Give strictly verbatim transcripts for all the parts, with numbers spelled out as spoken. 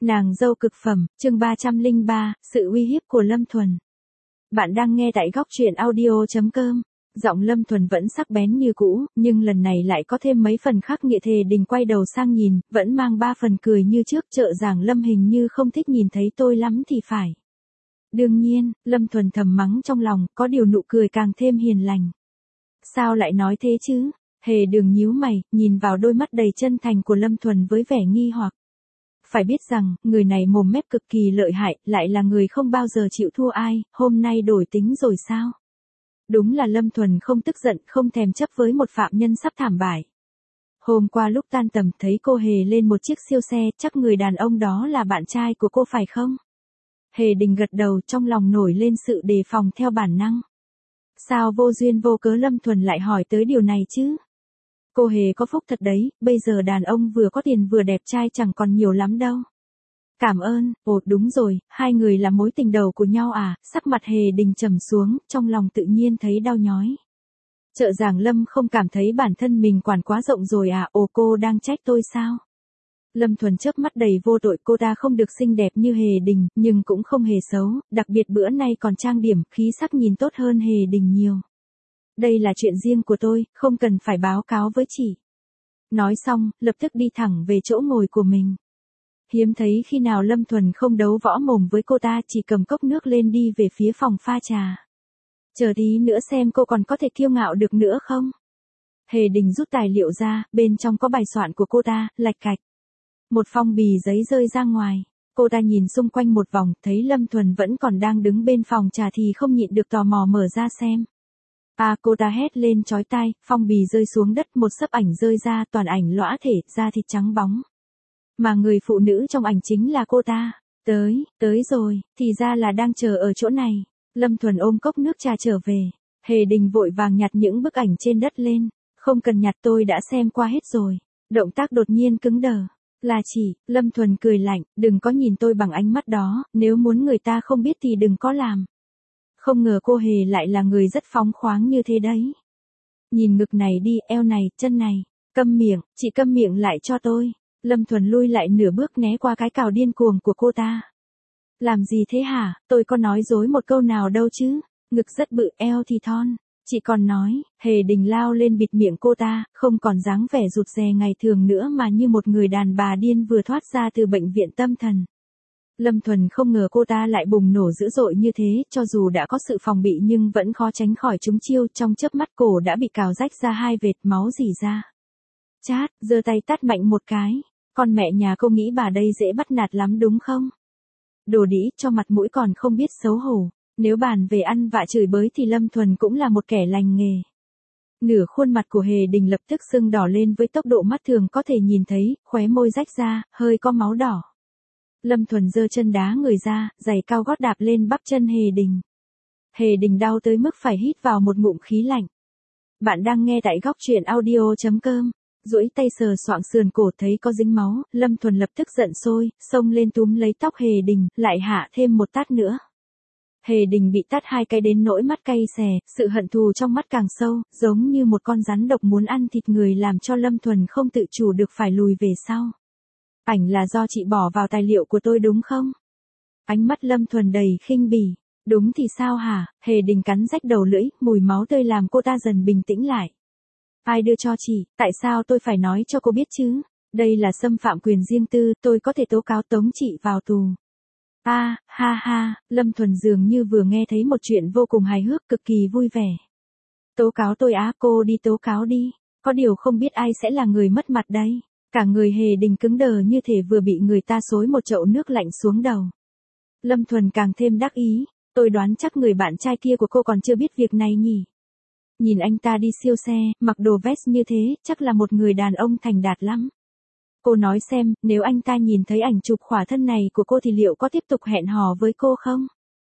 Nàng dâu cực phẩm, chương ba trăm lẻ ba, sự uy hiếp của Lâm Thuần. Bạn đang nghe tại góc truyện audio chấm com. Giọng Lâm Thuần vẫn sắc bén như cũ, nhưng lần này lại có thêm mấy phần khắc nghiệt. Thề Đình quay đầu sang nhìn, vẫn mang ba phần cười như trước. Trợ giảng Lâm hình như không thích nhìn thấy tôi lắm thì phải. Đương nhiên, Lâm Thuần thầm mắng trong lòng, có điều nụ cười càng thêm hiền lành. Sao lại nói thế chứ? Hề Đường nhíu mày, nhìn vào đôi mắt đầy chân thành của Lâm Thuần với vẻ nghi hoặc. Phải biết rằng, người này mồm mép cực kỳ lợi hại, lại là người không bao giờ chịu thua ai, hôm nay đổi tính rồi sao? Đúng là Lâm Thuần không tức giận, không thèm chấp với một phạm nhân sắp thảm bại. Hôm qua lúc tan tầm thấy cô Hề lên một chiếc siêu xe, chắc người đàn ông đó là bạn trai của cô phải không? Hề Đình gật đầu, trong lòng nổi lên sự đề phòng theo bản năng. Sao vô duyên vô cớ Lâm Thuần lại hỏi tới điều này chứ? Cô Hề có phúc thật đấy, bây giờ đàn ông vừa có tiền vừa đẹp trai chẳng còn nhiều lắm đâu. Cảm ơn. Ồ đúng rồi, hai người là mối tình đầu của nhau à? Sắc mặt Hề Đình trầm xuống, trong lòng tự nhiên thấy đau nhói. Trợ giảng Lâm không cảm thấy bản thân mình quản quá rộng rồi à? Ồ, cô đang trách tôi sao? Lâm Thuần chớp mắt đầy vô tội. Cô ta không được xinh đẹp như Hề Đình, nhưng cũng không hề xấu, đặc biệt bữa nay còn trang điểm, khí sắc nhìn tốt hơn Hề Đình nhiều. Đây là chuyện riêng của tôi, không cần phải báo cáo với chị. Nói xong, lập tức đi thẳng về chỗ ngồi của mình. Hiếm thấy khi nào Lâm Thuần không đấu võ mồm với cô ta, chỉ cầm cốc nước lên đi về phía phòng pha trà. Chờ tí nữa xem cô còn có thể kiêu ngạo được nữa không? Hề Đình rút tài liệu ra, bên trong có bài soạn của cô ta, lạch cạch. Một phong bì giấy rơi ra ngoài. Cô ta nhìn xung quanh một vòng, thấy Lâm Thuần vẫn còn đang đứng bên phòng trà thì không nhịn được tò mò mở ra xem. À, cô ta hét lên chói tai, phong bì rơi xuống đất, một xấp ảnh rơi ra, toàn ảnh lõa thể, da thịt trắng bóng. Mà người phụ nữ trong ảnh chính là cô ta. Tới, tới rồi, thì ra là đang chờ ở chỗ này. Lâm Thuần ôm cốc nước trà trở về. Hề Đình vội vàng nhặt những bức ảnh trên đất lên. Không cần nhặt, tôi đã xem qua hết rồi. Động tác đột nhiên cứng đờ. Là chỉ, Lâm Thuần cười lạnh, đừng có nhìn tôi bằng ánh mắt đó, nếu muốn người ta không biết thì đừng có làm. Không ngờ cô Hề lại là người rất phóng khoáng như thế đấy. Nhìn ngực này đi, eo này, chân này. Câm miệng, chị câm miệng lại cho tôi. Lâm Thuần lui lại nửa bước né qua cái cào điên cuồng của cô ta. Làm gì thế hả, tôi có nói dối một câu nào đâu chứ. Ngực rất bự, eo thì thon. Chị còn nói. Hề Đình lao lên bịt miệng cô ta, không còn dáng vẻ rụt rè ngày thường nữa mà như một người đàn bà điên vừa thoát ra từ bệnh viện tâm thần. Lâm Thuần không ngờ cô ta lại bùng nổ dữ dội như thế, cho dù đã có sự phòng bị nhưng vẫn khó tránh khỏi trúng chiêu, trong chớp mắt cổ đã bị cào rách ra hai vệt, máu rỉ ra. Chát, giơ tay tát mạnh một cái. Con mẹ nhà cô nghĩ bà đây dễ bắt nạt lắm đúng không? Đồ đĩ, cho mặt mũi còn không biết xấu hổ. Nếu bàn về ăn vạ chửi bới thì Lâm Thuần cũng là một kẻ lành nghề. Nửa khuôn mặt của Hề Đình lập tức sưng đỏ lên với tốc độ mắt thường có thể nhìn thấy, khóe môi rách ra, hơi có máu đỏ. Lâm Thuần giơ chân đá người ra, giày cao gót đạp lên bắp chân Hề Đình. Hề Đình đau tới mức phải hít vào một ngụm khí lạnh. Bạn đang nghe tại góc truyện audio chấm com. Duỗi tay sờ soạng sườn cổ thấy có dính máu, Lâm Thuần lập tức giận sôi, xông lên túm lấy tóc Hề Đình, lại hạ thêm một tát nữa. Hề Đình bị tát hai cái đến nỗi mắt cay xè, sự hận thù trong mắt càng sâu, giống như một con rắn độc muốn ăn thịt người, làm cho Lâm Thuần không tự chủ được phải lùi về sau. Ảnh là do chị bỏ vào tài liệu của tôi đúng không? Ánh mắt Lâm Thuần đầy khinh bỉ. Đúng thì sao hả? Hề Đình cắn rách đầu lưỡi, mùi máu tươi làm cô ta dần bình tĩnh lại. Ai đưa cho chị, tại sao tôi phải nói cho cô biết chứ? Đây là xâm phạm quyền riêng tư, tôi có thể tố cáo tống chị vào tù. A, à, ha ha, Lâm Thuần dường như vừa nghe thấy một chuyện vô cùng hài hước, cực kỳ vui vẻ. Tố cáo tôi á, cô đi tố cáo đi. Có điều không biết ai sẽ là người mất mặt đây. Cả người Hề Đình cứng đờ như thể vừa bị người ta xối một chậu nước lạnh xuống đầu. Lâm Thuần càng thêm đắc ý, tôi đoán chắc người bạn trai kia của cô còn chưa biết việc này nhỉ. Nhìn anh ta đi siêu xe, mặc đồ vest như thế, chắc là một người đàn ông thành đạt lắm. Cô nói xem, nếu anh ta nhìn thấy ảnh chụp khỏa thân này của cô thì liệu có tiếp tục hẹn hò với cô không?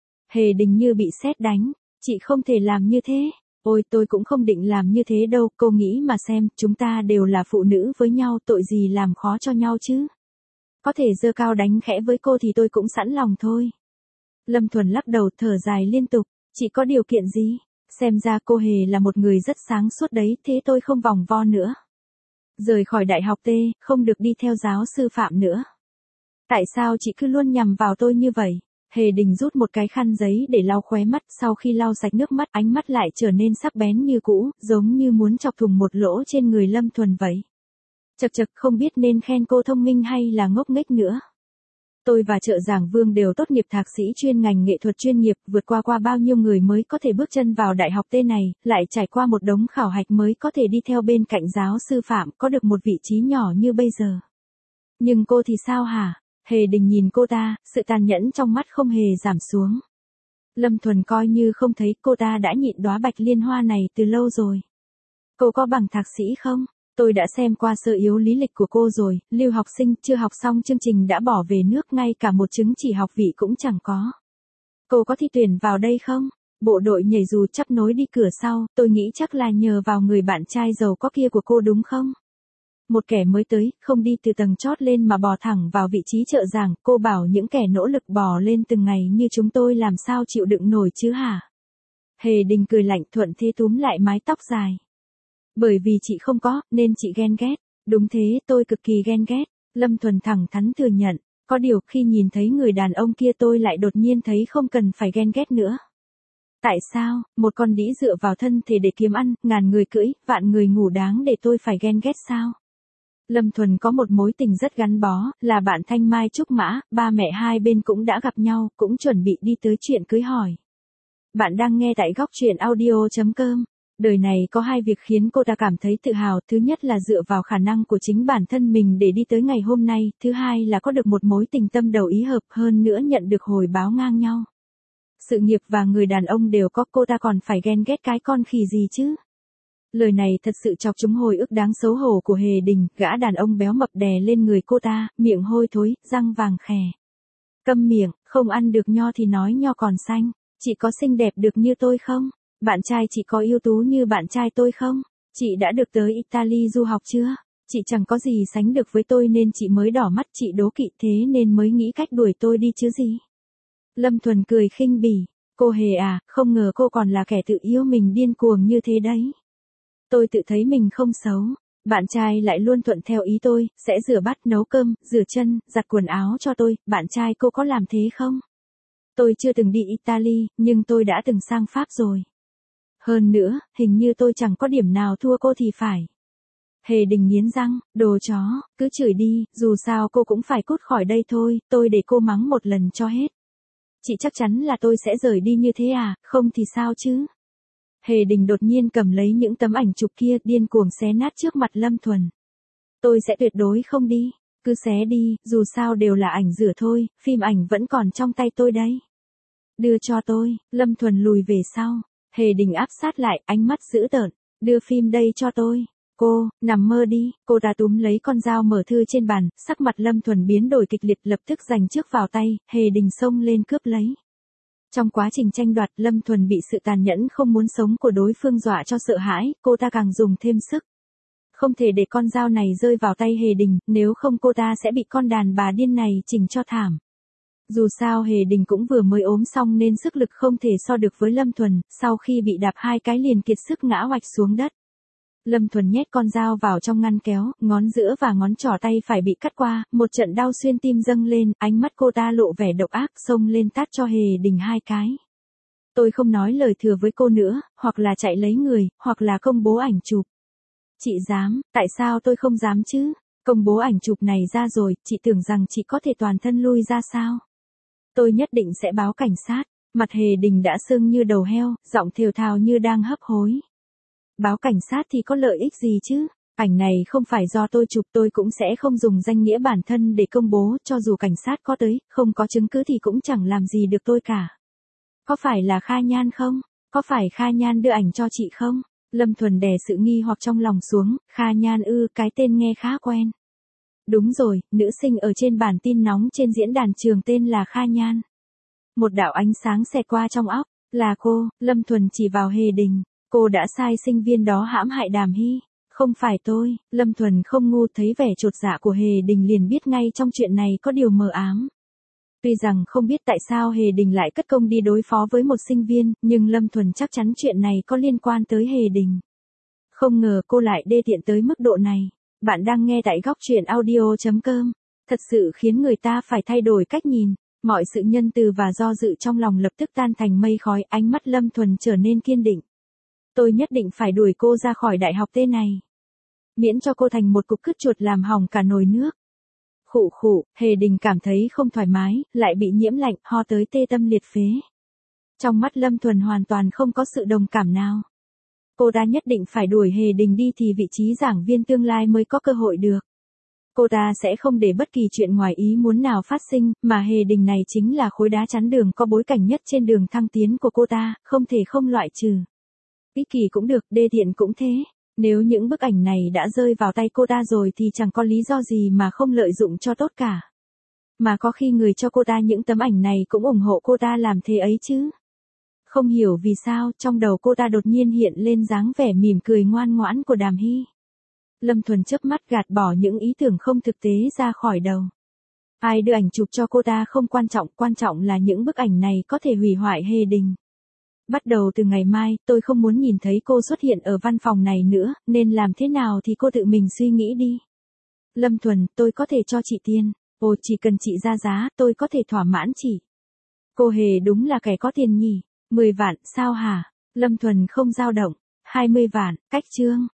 Hề Đình như bị sét đánh, chị không thể làm như thế. Ôi, tôi cũng không định làm như thế đâu, cô nghĩ mà xem, chúng ta đều là phụ nữ với nhau, tội gì làm khó cho nhau chứ. Có thể giơ cao đánh khẽ với cô thì tôi cũng sẵn lòng thôi. Lâm Thuần lắc đầu thở dài liên tục, chị có điều kiện gì? Xem ra cô Hề là một người rất sáng suốt đấy, thế tôi không vòng vo nữa. Rời khỏi đại học T, không được đi theo giáo sư Phạm nữa. Tại sao chị cứ luôn nhằm vào tôi như vậy? Hề Đình rút một cái khăn giấy để lau khóe mắt, sau khi lau sạch nước mắt ánh mắt lại trở nên sắc bén như cũ, giống như muốn chọc thủng một lỗ trên người Lâm Thuần vậy. Chật chật, không biết nên khen cô thông minh hay là ngốc nghếch nữa. Tôi và Trợ Giảng Vương đều tốt nghiệp thạc sĩ chuyên ngành nghệ thuật chuyên nghiệp, vượt qua qua bao nhiêu người mới có thể bước chân vào đại học T này, lại trải qua một đống khảo hạch mới có thể đi theo bên cạnh giáo sư Phạm, có được một vị trí nhỏ như bây giờ. Nhưng cô thì sao hả? Hề Đình nhìn cô ta, sự tàn nhẫn trong mắt không hề giảm xuống. Lâm Thuần coi như không thấy, cô ta đã nhịn đóa bạch liên hoa này từ lâu rồi. Cô có bằng thạc sĩ không? Tôi đã xem qua sơ yếu lý lịch của cô rồi, lưu học sinh, chưa học xong chương trình đã bỏ về nước, ngay cả một chứng chỉ học vị cũng chẳng có. Cô có thi tuyển vào đây không? Bộ đội nhảy dù chấp nối đi cửa sau, tôi nghĩ chắc là nhờ vào người bạn trai giàu có kia của cô đúng không? Một kẻ mới tới, không đi từ tầng chót lên mà bò thẳng vào vị trí trợ giảng, cô bảo những kẻ nỗ lực bò lên từng ngày như chúng tôi làm sao chịu đựng nổi chứ hả? Hề Đình cười lạnh, thuận thế túm lại mái tóc dài. Bởi vì chị không có, nên chị ghen ghét. Đúng thế, tôi cực kỳ ghen ghét. Lâm Thuần thẳng thắn thừa nhận. Có điều khi nhìn thấy người đàn ông kia tôi lại đột nhiên thấy không cần phải ghen ghét nữa. Tại sao, một con đĩ dựa vào thân thể để kiếm ăn, ngàn người cưỡi, vạn người ngủ đáng để tôi phải ghen ghét sao? Lâm Thuần có một mối tình rất gắn bó, là bạn Thanh Mai Trúc Mã, ba mẹ hai bên cũng đã gặp nhau, cũng chuẩn bị đi tới chuyện cưới hỏi. Bạn đang nghe tại góc truyện audio chấm com. Đời này có hai việc khiến cô ta cảm thấy tự hào, thứ nhất là dựa vào khả năng của chính bản thân mình để đi tới ngày hôm nay, thứ hai là có được một mối tình tâm đầu ý hợp, hơn nữa nhận được hồi báo ngang nhau. Sự nghiệp và người đàn ông đều có, cô ta còn phải ghen ghét cái con khỉ gì chứ? Lời này thật sự chọc trúng hồi ức đáng xấu hổ của Hề Đình, gã đàn ông béo mập đè lên người cô ta, miệng hôi thối, răng vàng khè. Câm miệng, không ăn được nho thì nói nho còn xanh. Chị có xinh đẹp được như tôi không? Bạn trai chị có ưu tú như bạn trai tôi không? Chị đã được tới Italy du học chưa? Chị chẳng có gì sánh được với tôi nên chị mới đỏ mắt, chị đố kỵ thế nên mới nghĩ cách đuổi tôi đi chứ gì. Lâm Thuần cười khinh bỉ. Cô Hề à, không ngờ cô còn là kẻ tự yêu mình điên cuồng như thế đấy. Tôi tự thấy mình không xấu. Bạn trai lại luôn thuận theo ý tôi, sẽ rửa bát, nấu cơm, rửa chân, giặt quần áo cho tôi. Bạn trai cô có làm thế không? Tôi chưa từng đi Italy, nhưng tôi đã từng sang Pháp rồi. Hơn nữa, hình như tôi chẳng có điểm nào thua cô thì phải. Hề Đình nghiến răng, đồ chó, cứ chửi đi, dù sao cô cũng phải cút khỏi đây thôi, tôi để cô mắng một lần cho hết. Chị chắc chắn là tôi sẽ rời đi như thế à, không thì sao chứ? Hề Đình đột nhiên cầm lấy những tấm ảnh chụp kia, điên cuồng xé nát trước mặt Lâm Thuần. Tôi sẽ tuyệt đối không đi, cứ xé đi, dù sao đều là ảnh rửa thôi, phim ảnh vẫn còn trong tay tôi đấy. Đưa cho tôi, Lâm Thuần lùi về sau. Hề Đình áp sát lại, ánh mắt dữ tợn. Đưa phim đây cho tôi. Cô, nằm mơ đi. Cô ta túm lấy con dao mở thư trên bàn, sắc mặt Lâm Thuần biến đổi kịch liệt, lập tức giành trước vào tay, Hề Đình xông lên cướp lấy. Trong quá trình tranh đoạt, Lâm Thuần bị sự tàn nhẫn không muốn sống của đối phương dọa cho sợ hãi, cô ta càng dùng thêm sức. Không thể để con dao này rơi vào tay Hề Đình, nếu không cô ta sẽ bị con đàn bà điên này chỉnh cho thảm. Dù sao Hề Đình cũng vừa mới ốm xong nên sức lực không thể so được với Lâm Thuần, sau khi bị đạp hai cái liền kiệt sức ngã oạch xuống đất. Lâm Thuần nhét con dao vào trong ngăn kéo, ngón giữa và ngón trỏ tay phải bị cắt qua, một trận đau xuyên tim dâng lên, ánh mắt cô ta lộ vẻ độc ác, xông lên tát cho Hề Đình hai cái. Tôi không nói lời thừa với cô nữa, hoặc là chạy lấy người, hoặc là công bố ảnh chụp. Chị dám, tại sao tôi không dám chứ? Công bố ảnh chụp này ra rồi, chị tưởng rằng chị có thể toàn thân lui ra sao? Tôi nhất định sẽ báo cảnh sát. Mặt Hề Đình đã sưng như đầu heo, giọng thều thào như đang hấp hối. Báo cảnh sát thì có lợi ích gì chứ? Ảnh này không phải do tôi chụp, tôi cũng sẽ không dùng danh nghĩa bản thân để công bố, cho dù cảnh sát có tới, không có chứng cứ thì cũng chẳng làm gì được tôi cả. Có phải là Kha Nhan không? Có phải Kha Nhan đưa ảnh cho chị không? Lâm Thuần đè sự nghi hoặc trong lòng xuống, Kha Nhan ư, cái tên nghe khá quen. Đúng rồi, nữ sinh ở trên bản tin nóng trên diễn đàn trường tên là Kha Nhan. Một đạo ánh sáng xẹt qua trong óc, là cô. Lâm Thuần chỉ vào Hề Đình. Cô đã sai sinh viên đó hãm hại Đàm Hy. Không phải tôi. Lâm Thuần không ngu, thấy vẻ chột dạ của Hề Đình liền biết ngay trong chuyện này có điều mờ ám. Tuy rằng không biết tại sao Hề Đình lại cất công đi đối phó với một sinh viên, nhưng Lâm Thuần chắc chắn chuyện này có liên quan tới Hề Đình. Không ngờ cô lại đê tiện tới mức độ này. Bạn đang nghe tại góc truyện audio chấm com. Thật sự khiến người ta phải thay đổi cách nhìn. Mọi sự nhân từ và do dự trong lòng lập tức tan thành mây khói, ánh mắt Lâm Thuần trở nên kiên định. Tôi nhất định phải đuổi cô ra khỏi đại học tê này. Miễn cho cô thành một cục cứt chuột làm hỏng cả nồi nước. Khụ khụ, Hề Đình cảm thấy không thoải mái, lại bị nhiễm lạnh, ho tới tê tâm liệt phế. Trong mắt Lâm Thuần hoàn toàn không có sự đồng cảm nào. Cô ta nhất định phải đuổi Hề Đình đi thì vị trí giảng viên tương lai mới có cơ hội được. Cô ta sẽ không để bất kỳ chuyện ngoài ý muốn nào phát sinh, mà Hề Đình này chính là khối đá chắn đường có bối cảnh nhất trên đường thăng tiến của cô ta, không thể không loại trừ. Ích kỷ cũng được, đê tiện cũng thế. Nếu những bức ảnh này đã rơi vào tay cô ta rồi thì chẳng có lý do gì mà không lợi dụng cho tốt cả. Mà có khi người cho cô ta những tấm ảnh này cũng ủng hộ cô ta làm thế ấy chứ. Không hiểu vì sao, trong đầu cô ta đột nhiên hiện lên dáng vẻ mỉm cười ngoan ngoãn của Đàm Hy. Lâm Thuần chớp mắt gạt bỏ những ý tưởng không thực tế ra khỏi đầu. Ai đưa ảnh chụp cho cô ta không quan trọng, quan trọng là những bức ảnh này có thể hủy hoại Hề Đình. Bắt đầu từ ngày mai, tôi không muốn nhìn thấy cô xuất hiện ở văn phòng này nữa, nên làm thế nào thì cô tự mình suy nghĩ đi. Lâm Thuần, tôi có thể cho chị tiền. Ồ, chỉ cần chị ra giá, tôi có thể thỏa mãn chị. Cô Hề đúng là kẻ có tiền nhỉ. mười vạn, sao hả? Lâm Thuần không dao động. hai mươi vạn, cách chương.